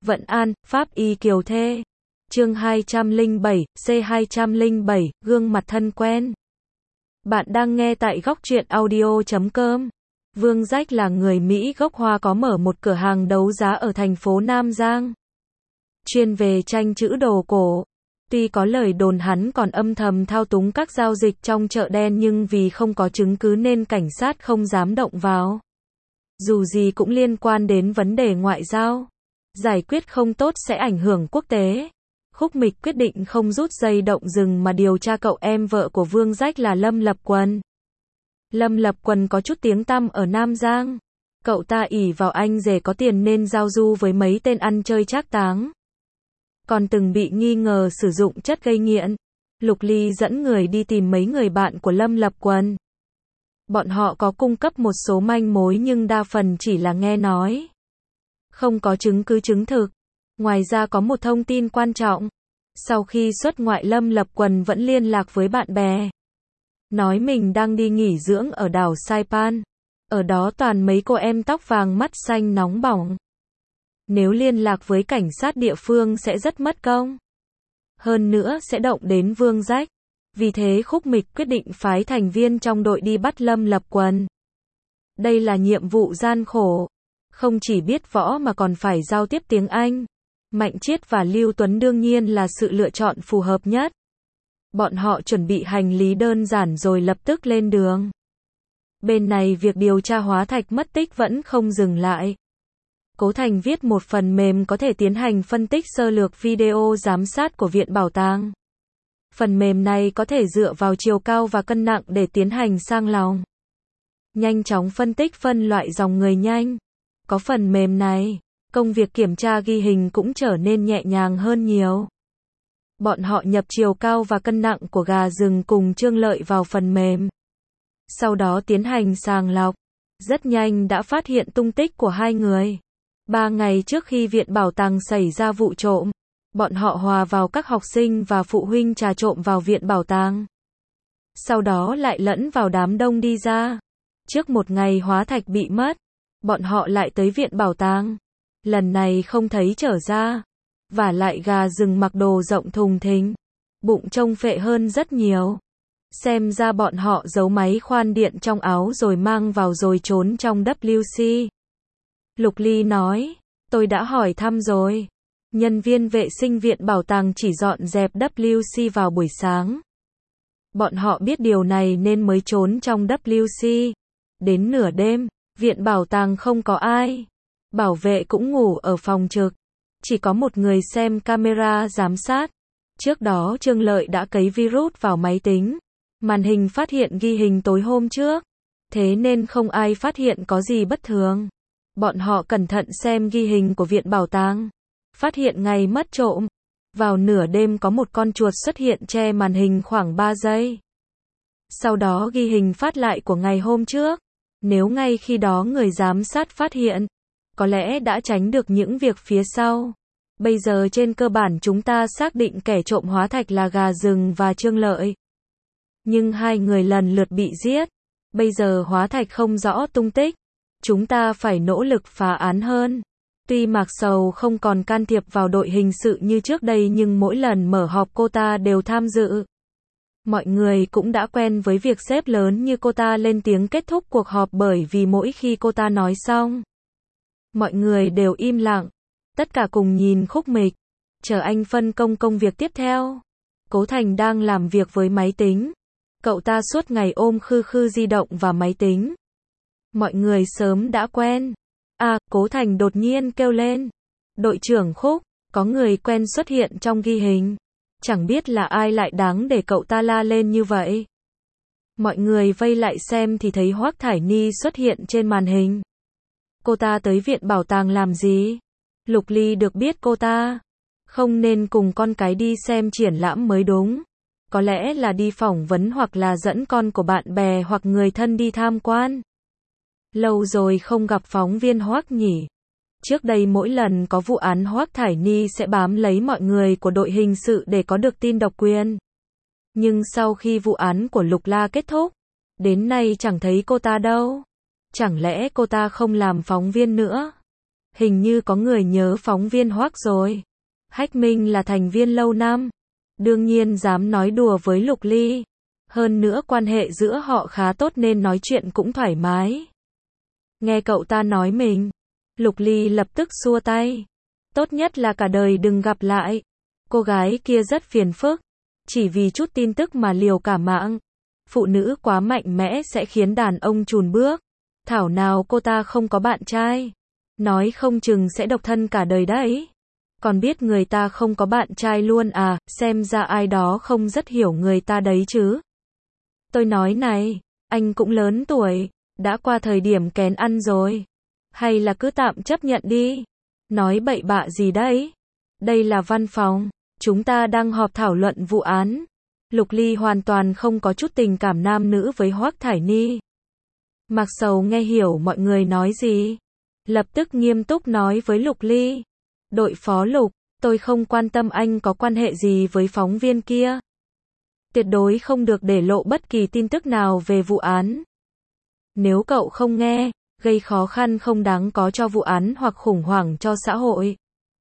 Vận An, Pháp Y Kiều Thê. Chương 207, C207, gương mặt thân quen. Bạn đang nghe tại góc truyện audio.com. Vương Rách là người Mỹ gốc Hoa có mở một cửa hàng đấu giá ở thành phố Nam Giang, chuyên về tranh chữ đồ cổ. Tuy có lời đồn hắn còn âm thầm thao túng các giao dịch trong chợ đen nhưng vì không có chứng cứ nên cảnh sát không dám động vào. Dù gì cũng liên quan đến vấn đề ngoại giao. Giải quyết không tốt sẽ ảnh hưởng quốc tế. Khúc Mịch quyết định không rút dây động rừng mà điều tra cậu em vợ của Vương Rách là Lâm Lập Quần. Lâm Lập Quần có chút tiếng tăm ở Nam Giang. Cậu ta ỷ vào anh rể có tiền nên giao du với mấy tên ăn chơi trác táng. Còn từng bị nghi ngờ sử dụng chất gây nghiện. Lục Ly dẫn người đi tìm mấy người bạn của Lâm Lập Quần. Bọn họ có cung cấp một số manh mối nhưng đa phần chỉ là nghe nói, không có chứng cứ chứng thực. Ngoài ra có một thông tin quan trọng. Sau khi xuất ngoại Lâm Lập Quần vẫn liên lạc với bạn bè. Nói mình đang đi nghỉ dưỡng ở đảo Saipan. Ở đó toàn mấy cô em tóc vàng mắt xanh nóng bỏng. Nếu liên lạc với cảnh sát địa phương sẽ rất mất công. Hơn nữa sẽ động đến Vương Rách. Vì thế Khúc Mịch quyết định phái thành viên trong đội đi bắt Lâm Lập Quần. Đây là nhiệm vụ gian khổ. Không chỉ biết võ mà còn phải giao tiếp tiếng Anh. Mạnh Chiết và Lưu Tuấn đương nhiên là sự lựa chọn phù hợp nhất. Bọn họ chuẩn bị hành lý đơn giản rồi lập tức lên đường. Bên này việc điều tra Hóa Thạch mất tích vẫn không dừng lại. Cố Thành viết một phần mềm có thể tiến hành phân tích sơ lược video giám sát của Viện Bảo tàng. Phần mềm này có thể dựa vào chiều cao và cân nặng để tiến hành sang lọc. Nhanh chóng phân tích phân loại dòng người nhanh. Có phần mềm này, công việc kiểm tra ghi hình cũng trở nên nhẹ nhàng hơn nhiều. Bọn họ nhập chiều cao và cân nặng của gà rừng cùng Trương Lợi vào phần mềm. Sau đó tiến hành sàng lọc. Rất nhanh đã phát hiện tung tích của hai người. 3 ngày trước khi Viện Bảo tàng xảy ra vụ trộm, bọn họ hòa vào các học sinh và phụ huynh trà trộm vào Viện Bảo tàng. Sau đó lại lẫn vào đám đông đi ra. Trước một ngày Hóa Thạch bị mất, bọn họ lại tới Viện Bảo tàng. Lần này không thấy trở ra. Vả lại gà rừng mặc đồ rộng thùng thình, bụng trông phệ hơn rất nhiều. Xem ra bọn họ giấu máy khoan điện trong áo rồi mang vào rồi trốn trong WC. Lục Ly nói, tôi đã hỏi thăm rồi. Nhân viên vệ sinh Viện Bảo tàng chỉ dọn dẹp WC vào buổi sáng. Bọn họ biết điều này nên mới trốn trong WC. Đến nửa đêm, Viện Bảo tàng không có ai. Bảo vệ cũng ngủ ở phòng trực. Chỉ có một người xem camera giám sát. Trước đó Trương Lợi đã cấy virus vào máy tính. Màn hình phát hiện ghi hình tối hôm trước. Thế nên không ai phát hiện có gì bất thường. Bọn họ cẩn thận xem ghi hình của Viện Bảo tàng. Phát hiện ngày mất trộm. Vào nửa đêm có một con chuột xuất hiện che màn hình khoảng 3 giây. Sau đó ghi hình phát lại của ngày hôm trước. Nếu ngay khi đó người giám sát phát hiện, có lẽ đã tránh được những việc phía sau. Bây giờ trên cơ bản chúng ta xác định kẻ trộm Hóa Thạch là gà rừng và Trương Lợi. Nhưng hai người lần lượt bị giết. Bây giờ Hóa Thạch không rõ tung tích. Chúng ta phải nỗ lực phá án hơn. Tuy Mạc Sầu không còn can thiệp vào đội hình sự như trước đây nhưng mỗi lần mở họp cô ta đều tham dự. Mọi người cũng đã quen với việc sếp lớn như cô ta lên tiếng kết thúc cuộc họp bởi vì mỗi khi cô ta nói xong, mọi người đều im lặng. Tất cả cùng nhìn Khúc Mịch, chờ anh phân công công việc tiếp theo. Cố Thành đang làm việc với máy tính. Cậu ta suốt ngày ôm khư khư di động và máy tính. Mọi người sớm đã quen. Cố Thành đột nhiên kêu lên. Đội trưởng Khúc, có người quen xuất hiện trong ghi hình. Chẳng biết là ai lại đáng để cậu ta la lên như vậy. Mọi người vây lại xem thì thấy Hoắc Thải Ni xuất hiện trên màn hình. Cô ta tới Viện Bảo tàng làm gì? Lục Ly được biết cô ta không nên cùng con cái đi xem triển lãm mới đúng. Có lẽ là đi phỏng vấn hoặc là dẫn con của bạn bè hoặc người thân đi tham quan. Lâu rồi không gặp phóng viên Hoắc nhỉ. Trước đây mỗi lần có vụ án Hoắc Thải Ni sẽ bám lấy mọi người của đội hình sự để có được tin độc quyền. Nhưng sau khi vụ án của Lục La kết thúc, đến nay chẳng thấy cô ta đâu. Chẳng lẽ cô ta không làm phóng viên nữa? Hình như có người nhớ phóng viên Hoắc rồi. Hách Minh là thành viên lâu năm, đương nhiên dám nói đùa với Lục Ly. Hơn nữa quan hệ giữa họ khá tốt nên nói chuyện cũng thoải mái. Nghe cậu ta nói mình, Lục Ly lập tức xua tay. Tốt nhất là cả đời đừng gặp lại. Cô gái kia rất phiền phức, chỉ vì chút tin tức mà liều cả mạng. Phụ nữ quá mạnh mẽ sẽ khiến đàn ông chùn bước. Thảo nào cô ta không có bạn trai. Nói không chừng sẽ độc thân cả đời đấy. Còn biết người ta không có bạn trai luôn à, xem ra ai đó không rất hiểu người ta đấy chứ. Tôi nói này, anh cũng lớn tuổi, đã qua thời điểm kén ăn rồi. Hay là cứ tạm chấp nhận đi. Nói bậy bạ gì đấy? Đây là văn phòng, chúng ta đang họp thảo luận vụ án. Lục Ly hoàn toàn không có chút tình cảm nam nữ với Hoắc Thải Ni. Mạc Sầu nghe hiểu mọi người nói gì, lập tức nghiêm túc nói với Lục Ly. Đội phó Lục, tôi không quan tâm anh có quan hệ gì với phóng viên kia. Tuyệt đối không được để lộ bất kỳ tin tức nào về vụ án. Nếu cậu không nghe, gây khó khăn không đáng có cho vụ án hoặc khủng hoảng cho xã hội,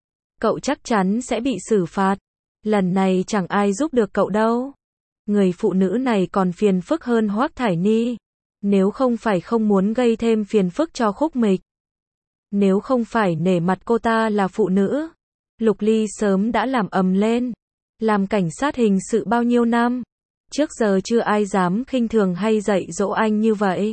cậu chắc chắn sẽ bị xử phạt. Lần này chẳng ai giúp được cậu đâu. Người phụ nữ này còn phiền phức hơn Hoắc Thải Ni. Nếu không phải không muốn gây thêm phiền phức cho Khúc Mịch, nếu không phải nể mặt cô ta là phụ nữ, Lục Ly sớm đã làm ầm lên. Làm cảnh sát hình sự bao nhiêu năm, trước giờ chưa ai dám khinh thường hay dạy dỗ anh như vậy.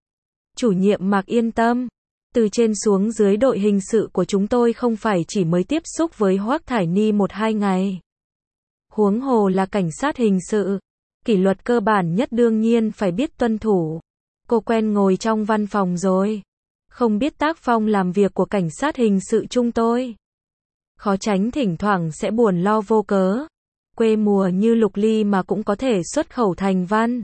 Chủ nhiệm Mạc yên tâm, từ trên xuống dưới đội hình sự của chúng tôi không phải chỉ mới tiếp xúc với Hoắc Thải Ni 1-2 ngày. Huống hồ là cảnh sát hình sự, kỷ luật cơ bản nhất đương nhiên phải biết tuân thủ. Cô quen ngồi trong văn phòng rồi, không biết tác phong làm việc của cảnh sát hình sự chúng tôi. Khó tránh thỉnh thoảng sẽ buồn lo vô cớ. Quê mùa như Lục Ly mà cũng có thể xuất khẩu thành văn.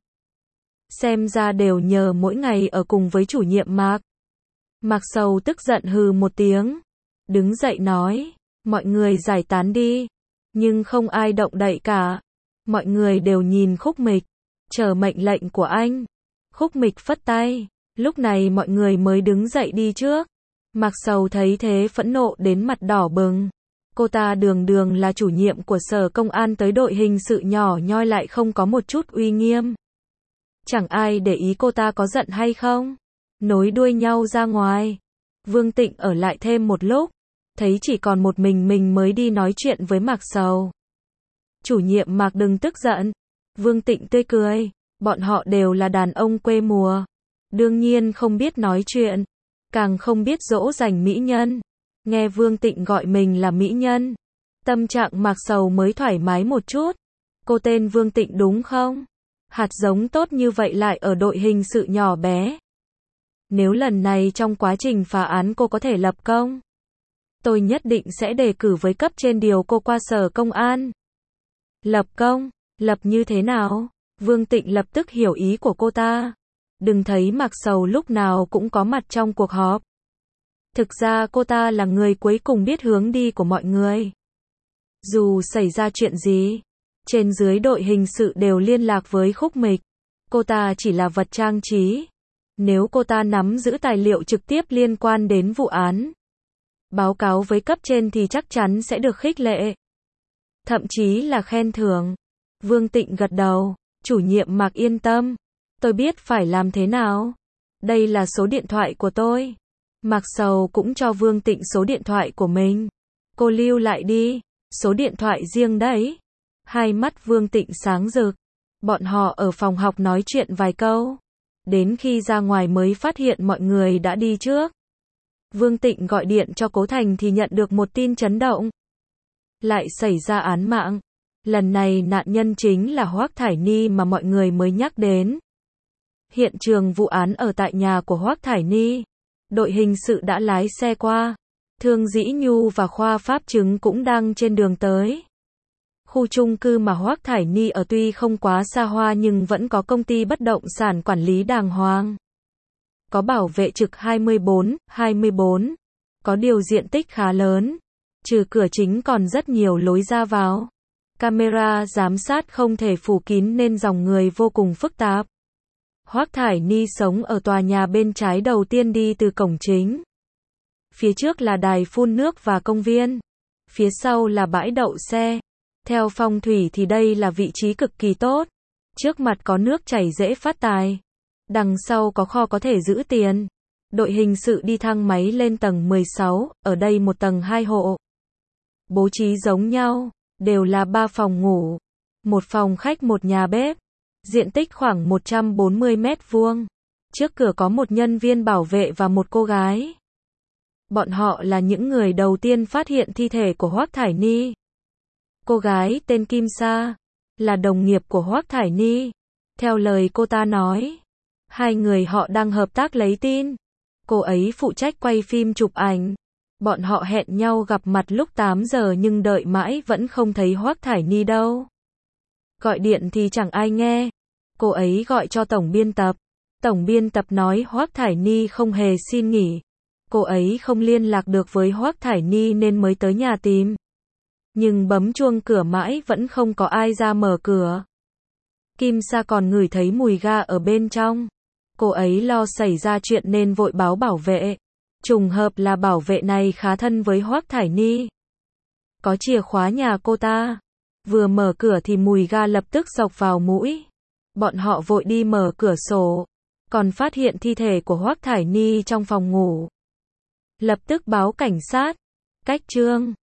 Xem ra đều nhờ mỗi ngày ở cùng với chủ nhiệm Mạc. Mạc Sầu tức giận hừ một tiếng, đứng dậy nói, mọi người giải tán đi. Nhưng không ai động đậy cả. Mọi người đều nhìn Khúc Mịch, chờ mệnh lệnh của anh. Khúc Mịch phất tay, lúc này mọi người mới đứng dậy đi trước. Mạc Sầu thấy thế phẫn nộ đến mặt đỏ bừng. Cô ta đường đường là chủ nhiệm của sở công an tới đội hình sự nhỏ nhoi lại không có một chút uy nghiêm. Chẳng ai để ý cô ta có giận hay không. Nối đuôi nhau ra ngoài. Vương Tịnh ở lại thêm một lúc, thấy chỉ còn một mình mới đi nói chuyện với Mạc Sầu. Chủ nhiệm Mạc đừng tức giận. Vương Tịnh tươi cười, bọn họ đều là đàn ông quê mùa. Đương nhiên không biết nói chuyện, càng không biết dỗ dành mỹ nhân. Nghe Vương Tịnh gọi mình là mỹ nhân, tâm trạng Mạc Sầu mới thoải mái một chút. Cô tên Vương Tịnh đúng không? Hạt giống tốt như vậy lại ở đội hình sự nhỏ bé. Nếu lần này trong quá trình phá án cô có thể lập công, tôi nhất định sẽ đề cử với cấp trên điều cô qua sở công an. Lập công? Lập như thế nào? Vương Tịnh lập tức hiểu ý của cô ta. Đừng thấy Mạc Sầu lúc nào cũng có mặt trong cuộc họp. Thực ra cô ta là người cuối cùng biết hướng đi của mọi người. Dù xảy ra chuyện gì, trên dưới đội hình sự đều liên lạc với Khúc Mịch. Cô ta chỉ là vật trang trí. Nếu cô ta nắm giữ tài liệu trực tiếp liên quan đến vụ án, báo cáo với cấp trên thì chắc chắn sẽ được khích lệ. Thậm chí là khen thưởng. Vương Tịnh gật đầu. Chủ nhiệm Mạc yên tâm. Tôi biết phải làm thế nào. Đây là số điện thoại của tôi. Mạc Sầu cũng cho Vương Tịnh số điện thoại của mình. Cô lưu lại đi. Số điện thoại riêng đấy. Hai mắt Vương Tịnh sáng rực. Bọn họ ở phòng học nói chuyện vài câu. Đến khi ra ngoài mới phát hiện mọi người đã đi trước. Vương Tịnh gọi điện cho Cố Thành thì nhận được một tin chấn động. Lại xảy ra án mạng. Lần này nạn nhân chính là Hoắc Thải Ni mà mọi người mới nhắc đến. Hiện trường vụ án ở tại nhà của Hoắc Thải Ni. Đội hình sự đã lái xe qua. Thương Dĩ Nhu và khoa pháp chứng cũng đang trên đường tới. Khu chung cư mà Hoắc Thải Ni ở tuy không quá xa hoa nhưng vẫn có công ty bất động sản quản lý đàng hoàng. Có bảo vệ trực 24/24. Có điều diện tích khá lớn. Trừ cửa chính còn rất nhiều lối ra vào. Camera giám sát không thể phủ kín nên dòng người vô cùng phức tạp. Hoắc Thải Ni sống ở tòa nhà bên trái đầu tiên đi từ cổng chính. Phía trước là đài phun nước và công viên. Phía sau là bãi đậu xe. Theo phong thủy thì đây là vị trí cực kỳ tốt. Trước mặt có nước chảy dễ phát tài. Đằng sau có kho có thể giữ tiền. Đội hình sự đi thang máy lên tầng 16, ở đây một tầng 2 hộ. Bố trí giống nhau, đều là 3 phòng ngủ. Một phòng khách một nhà bếp. Diện tích khoảng 140 mét vuông. Trước cửa có một nhân viên bảo vệ và một cô gái. Bọn họ là những người đầu tiên phát hiện thi thể của Hoắc Thải Ni. Cô gái tên Kim Sa, là đồng nghiệp của Hoắc Thải Ni. Theo lời cô ta nói, hai người họ đang hợp tác lấy tin. Cô ấy phụ trách quay phim chụp ảnh. Bọn họ hẹn nhau gặp mặt lúc 8 giờ nhưng đợi mãi vẫn không thấy Hoắc Thải Ni đâu. Gọi điện thì chẳng ai nghe. Cô ấy gọi cho tổng biên tập. Tổng biên tập nói Hoắc Thải Ni không hề xin nghỉ. Cô ấy không liên lạc được với Hoắc Thải Ni nên mới tới nhà tìm. Nhưng bấm chuông cửa mãi vẫn không có ai ra mở cửa. Kim Sa còn ngửi thấy mùi ga ở bên trong. Cô ấy lo xảy ra chuyện nên vội báo bảo vệ. Trùng hợp là bảo vệ này khá thân với Hoắc Thải Ni. Có chìa khóa nhà cô ta. Vừa mở cửa thì mùi ga lập tức xộc vào mũi. Bọn họ vội đi mở cửa sổ. Còn phát hiện thi thể của Hoắc Thải Ni trong phòng ngủ. Lập tức báo cảnh sát. Cách chương